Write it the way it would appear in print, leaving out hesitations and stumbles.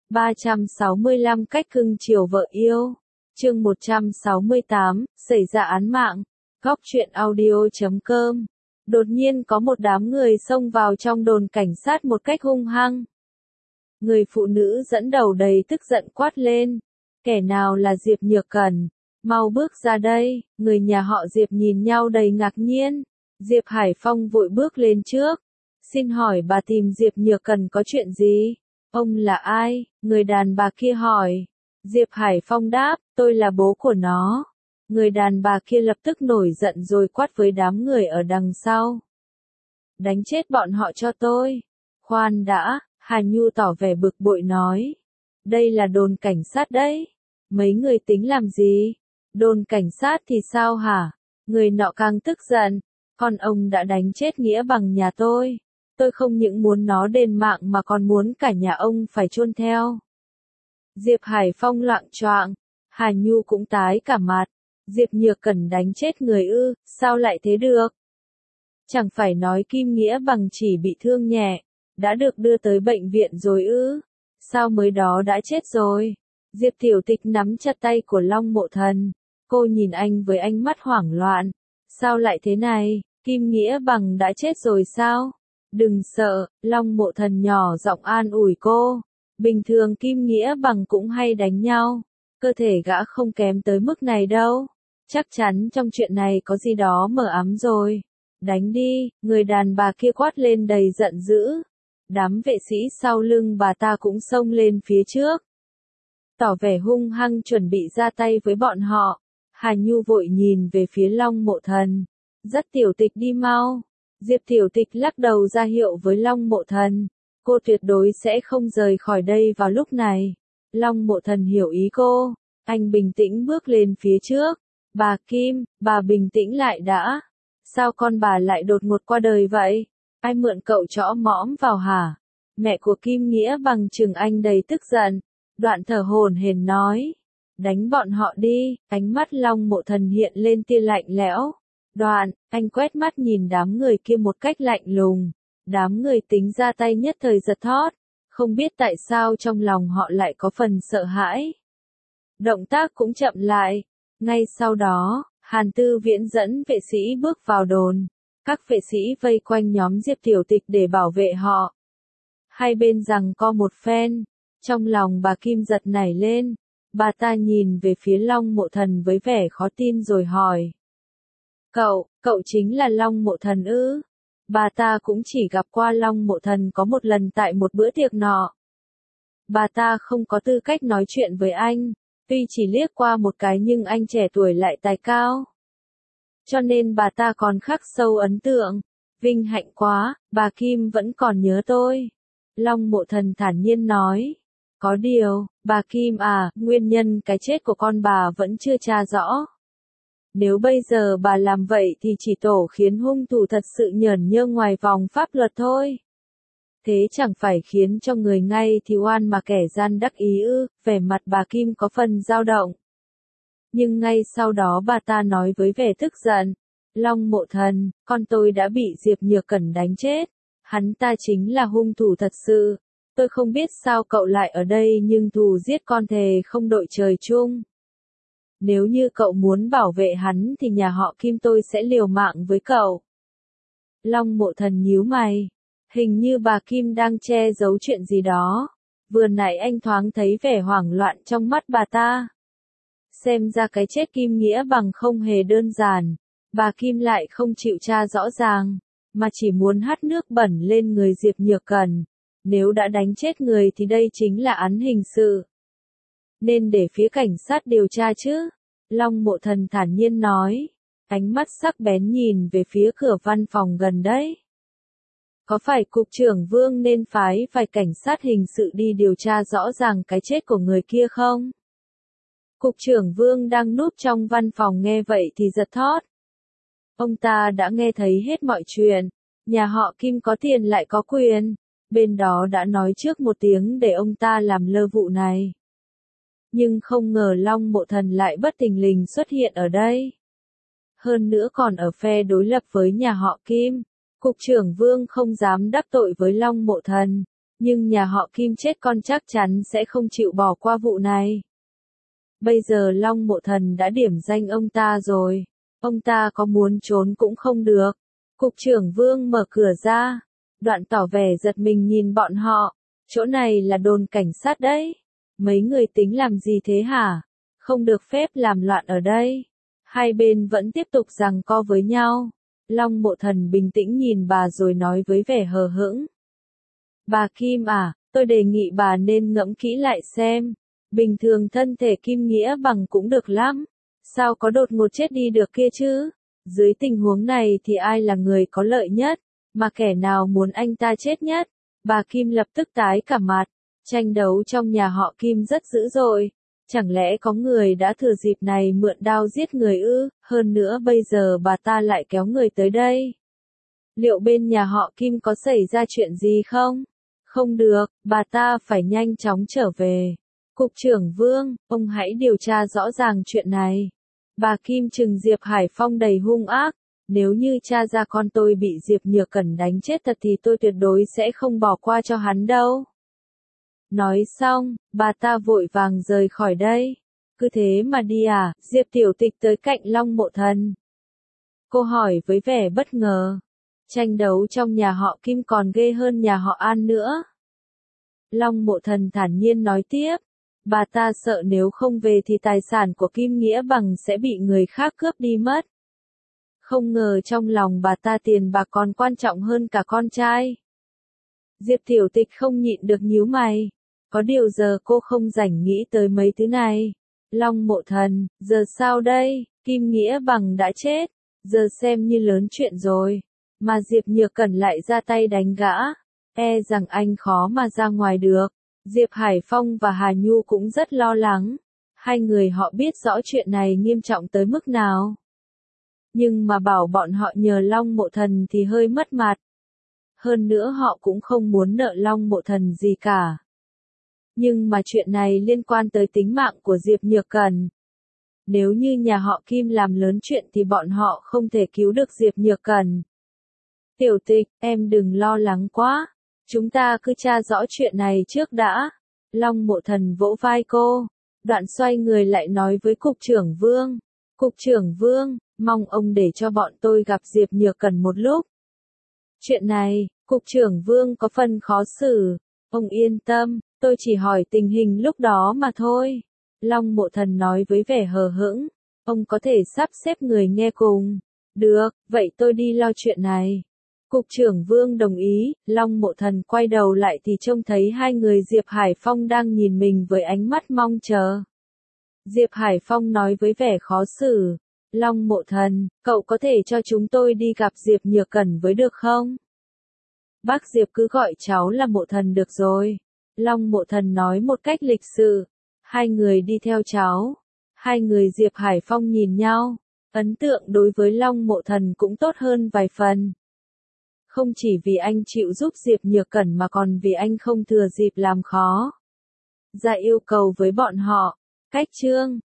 365 cách cưng chiều vợ yêu. Chương 168, xảy ra án mạng. Góc truyện audio.com. Đột nhiên có một đám người xông vào trong đồn cảnh sát một cách hung hăng. Người phụ nữ dẫn đầu đầy tức giận quát lên. Kẻ nào là Diệp Nhược Cẩn? Mau bước ra đây. Người nhà họ Diệp nhìn nhau đầy ngạc nhiên. Diệp Hải Phong vội bước lên trước. Xin hỏi bà tìm Diệp Nhược Cẩn có chuyện gì? Ông là ai? Người đàn bà kia hỏi. Diệp Hải Phong đáp, tôi là bố của nó. Người đàn bà kia lập tức nổi giận rồi quát với đám người ở đằng sau. Đánh chết bọn họ cho tôi. Khoan đã, Hà Nhu tỏ vẻ bực bội nói. Đây là đồn cảnh sát đấy. Mấy người tính làm gì? Đồn cảnh sát thì sao hả? Người nọ càng tức giận. Con ông đã đánh chết Nghĩa Bằng nhà tôi. Tôi không những muốn nó đền mạng mà còn muốn cả nhà ông phải chôn theo. Diệp Hải Phong loạng choạng, Hà Nhu cũng tái cả mặt. Diệp Nhược Cẩn đánh chết người ư, sao lại thế được? Chẳng phải nói Kim Nghĩa Bằng chỉ bị thương nhẹ, đã được đưa tới bệnh viện rồi ư? Sao mới đó đã chết rồi? Diệp Tiểu Tịch nắm chặt tay của Long Mộ Thần, cô nhìn anh với ánh mắt hoảng loạn. Sao lại thế này, Kim Nghĩa Bằng đã chết rồi sao? Đừng sợ, Long Mộ Thần nhỏ giọng an ủi cô. Bình thường Kim Nghĩa Bằng cũng hay đánh nhau. Cơ thể gã không kém tới mức này đâu. Chắc chắn trong chuyện này có gì đó mờ ám rồi. Đánh đi, người đàn bà kia quát lên đầy giận dữ. Đám vệ sĩ sau lưng bà ta cũng xông lên phía trước. Tỏ vẻ hung hăng chuẩn bị ra tay với bọn họ. Hà Nhu vội nhìn về phía Long Mộ Thần. Dắt Tiểu Tịch đi mau. Diệp Tiểu Tịch lắc đầu ra hiệu với Long Mộ Thần. Cô tuyệt đối sẽ không rời khỏi đây vào lúc này. Long Mộ Thần hiểu ý cô. Anh bình tĩnh bước lên phía trước. Bà Kim, bà bình tĩnh lại đã. Sao con bà lại đột ngột qua đời vậy? Ai mượn cậu chõ mõm vào hả? Mẹ của Kim Nghĩa Bằng trừng anh đầy tức giận. Đoạn thở hổn hển nói. Đánh bọn họ đi. Ánh mắt Long Mộ Thần hiện lên tia lạnh lẽo. Đoạn, anh quét mắt nhìn đám người kia một cách lạnh lùng. Đám người tính ra tay nhất thời giật thót. Không biết tại sao trong lòng họ lại có phần sợ hãi. Động tác cũng chậm lại. Ngay sau đó, Hàn Tư Viễn dẫn vệ sĩ bước vào đồn. Các vệ sĩ vây quanh nhóm Diệp Tiểu Tịch để bảo vệ họ. Hai bên giằng co một phen. Trong lòng bà Kim giật nảy lên. Bà ta nhìn về phía Long Mộ Thần với vẻ khó tin rồi hỏi. Cậu chính là Long Mộ Thần ư? Bà ta cũng chỉ gặp qua Long Mộ Thần có một lần tại một bữa tiệc nọ. Bà ta không có tư cách nói chuyện với anh, tuy chỉ liếc qua một cái nhưng anh trẻ tuổi lại tài cao. Cho nên bà ta còn khắc sâu ấn tượng. Vinh hạnh quá, bà Kim vẫn còn nhớ tôi. Long Mộ Thần thản nhiên nói. Có điều, bà Kim à, nguyên nhân cái chết của con bà vẫn chưa tra rõ. Nếu bây giờ bà làm vậy thì chỉ tổ khiến hung thủ thật sự nhởn nhơ ngoài vòng pháp luật thôi. Thế chẳng phải khiến cho người ngay thì oan mà kẻ gian đắc ý ư? Vẻ mặt bà Kim có phần dao động. Nhưng ngay sau đó bà ta nói với vẻ tức giận. Long Mộ Thần, con tôi đã bị Diệp Nhược Cẩn đánh chết. Hắn ta chính là hung thủ thật sự. Tôi không biết sao cậu lại ở đây nhưng thù giết con thề không đội trời chung. Nếu như cậu muốn bảo vệ hắn thì nhà họ Kim tôi sẽ liều mạng với cậu. Long Mộ Thần nhíu mày. Hình như bà Kim đang che giấu chuyện gì đó. Vừa nãy anh thoáng thấy vẻ hoảng loạn trong mắt bà ta. Xem ra cái chết Kim Nghĩa Bằng không hề đơn giản. Bà Kim lại không chịu tra rõ ràng, mà chỉ muốn hắt nước bẩn lên người Diệp Nhược Cẩn. Nếu đã đánh chết người thì đây chính là án hình sự. Nên để phía cảnh sát điều tra chứ. Long Mộ Thần thản nhiên nói. Ánh mắt sắc bén nhìn về phía cửa văn phòng gần đấy. Có phải Cục trưởng Vương nên phái vài cảnh sát hình sự đi điều tra rõ ràng cái chết của người kia không? Cục trưởng Vương đang núp trong văn phòng nghe vậy thì giật thót. Ông ta đã nghe thấy hết mọi chuyện. Nhà họ Kim có tiền lại có quyền. Bên đó đã nói trước một tiếng để ông ta làm lơ vụ này. Nhưng không ngờ Long Mộ Thần lại bất thình lình xuất hiện ở đây. Hơn nữa còn ở phe đối lập với nhà họ Kim. Cục trưởng Vương không dám đắc tội với Long Mộ Thần. Nhưng nhà họ Kim chết con chắc chắn sẽ không chịu bỏ qua vụ này. Bây giờ Long Mộ Thần đã điểm danh ông ta rồi. Ông ta có muốn trốn cũng không được. Cục trưởng Vương mở cửa ra. Đoạn tỏ vẻ giật mình nhìn bọn họ. Chỗ này là đồn cảnh sát đấy. Mấy người tính làm gì thế hả? Không được phép làm loạn ở đây. Hai bên vẫn tiếp tục giằng co với nhau. Long Mộ Thần bình tĩnh nhìn bà rồi nói với vẻ hờ hững. Bà Kim à, tôi đề nghị bà nên ngẫm kỹ lại xem. Bình thường thân thể Kim Nghĩa Bằng cũng được lắm. Sao có đột ngột chết đi được kia chứ? Dưới tình huống này thì ai là người có lợi nhất? Mà kẻ nào muốn anh ta chết nhất? Bà Kim lập tức tái cả mặt. Tranh đấu trong nhà họ Kim rất dữ dội. Chẳng lẽ có người đã thừa dịp này mượn đao giết người ư? Hơn nữa bây giờ bà ta lại kéo người tới đây. Liệu bên nhà họ Kim có xảy ra chuyện gì không? Không được, bà ta phải nhanh chóng trở về. Cục trưởng Vương, ông hãy điều tra rõ ràng chuyện này. Bà Kim trừng Diệp Hải Phong đầy hung ác. Nếu như cha ra con tôi bị Diệp Nhược Cẩn đánh chết thật thì tôi tuyệt đối sẽ không bỏ qua cho hắn đâu. Nói xong, bà ta vội vàng rời khỏi đây. Cứ thế mà đi à? Diệp Tiểu Tịch tới cạnh Long Mộ Thần. Cô hỏi với vẻ bất ngờ. Tranh đấu trong nhà họ Kim còn ghê hơn nhà họ An nữa. Long Mộ Thần thản nhiên nói tiếp. Bà ta sợ nếu không về thì tài sản của Kim Nghĩa Bằng sẽ bị người khác cướp đi mất. Không ngờ trong lòng bà ta tiền bạc còn quan trọng hơn cả con trai. Diệp Tiểu Tịch không nhịn được nhíu mày. Có điều giờ cô không rảnh nghĩ tới mấy thứ này. Long Mộ Thần, giờ sao đây? Kim Nghĩa Bằng đã chết. Giờ xem như lớn chuyện rồi. Mà Diệp Nhược Cẩn lại ra tay đánh gã. E rằng anh khó mà ra ngoài được. Diệp Hải Phong và Hà Nhu cũng rất lo lắng. Hai người họ biết rõ chuyện này nghiêm trọng tới mức nào. Nhưng mà bảo bọn họ nhờ Long Mộ Thần thì hơi mất mặt. Hơn nữa họ cũng không muốn nợ Long Mộ Thần gì cả. Nhưng mà chuyện này liên quan tới tính mạng của Diệp Nhược Cẩn. Nếu như nhà họ Kim làm lớn chuyện thì bọn họ không thể cứu được Diệp Nhược Cẩn. Tiểu Tịch, em đừng lo lắng quá. Chúng ta cứ tra rõ chuyện này trước đã. Long Mộ Thần vỗ vai cô. Đoạn xoay người lại nói với Cục trưởng Vương. Cục trưởng Vương, mong ông để cho bọn tôi gặp Diệp Nhược Cẩn một lúc. Chuyện này, Cục trưởng Vương có phần khó xử. Ông yên tâm, tôi chỉ hỏi tình hình lúc đó mà thôi. Long Mộ Thần nói với vẻ hờ hững. Ông có thể sắp xếp người nghe cùng. Được, vậy tôi đi lo chuyện này. Cục trưởng Vương đồng ý. Long Mộ Thần quay đầu lại thì trông thấy hai người Diệp Hải Phong đang nhìn mình với ánh mắt mong chờ. Diệp Hải Phong nói với vẻ khó xử. Long Mộ Thần, cậu có thể cho chúng tôi đi gặp Diệp Nhược Cẩn với được không? Bác Diệp cứ gọi cháu là Mộ Thần được rồi. Long Mộ Thần nói một cách lịch sự. Hai người đi theo cháu. Hai người Diệp Hải Phong nhìn nhau. Ấn tượng đối với Long Mộ Thần cũng tốt hơn vài phần. Không chỉ vì anh chịu giúp Diệp Nhược Cẩn mà còn vì anh không thừa dịp làm khó. Ra yêu cầu với bọn họ. Cách chương